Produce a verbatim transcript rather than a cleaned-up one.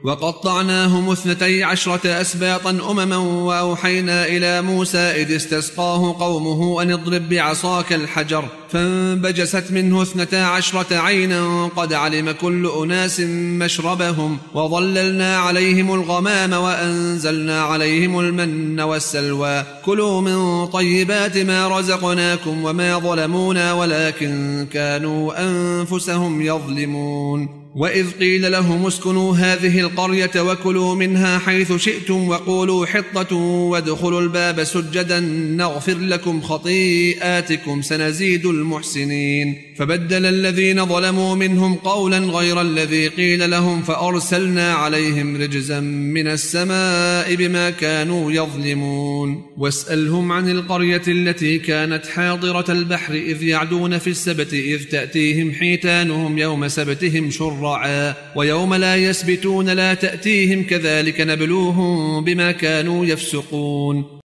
وقطعناهم اثنتي عشرة أسباطا أمما وأوحينا إلى موسى إذ استسقاه قومه أن اضرب بعصاك الحجر فانبجست منه اثنتا عشرة عينا قد علم كل أناس مشربهم وظللنا عليهم الغمام وأنزلنا عليهم المن والسلوى كلوا من طيبات ما رزقناكم وما ظلمونا ولكن كانوا أنفسهم يظلمون. وإذ قيل لهم اسكنوا هذه القرية وكلوا منها حيث شئتم وقولوا حطة وادخلوا الباب سجدا نغفر لكم خطيئاتكم سنزيد المحسنين فبدل الذين ظلموا منهم قولا غير الذي قيل لهم فأرسلنا عليهم رجزا من السماء بما كانوا يظلمون. واسألهم عن القرية التي كانت حاضرة البحر إذ يعدون في السبت إذ تأتيهم حيتانهم يوم سبتهم شرعا ويوم لا يسبتون لا تأتيهم كذلك نبلوهم بما كانوا يفسقون.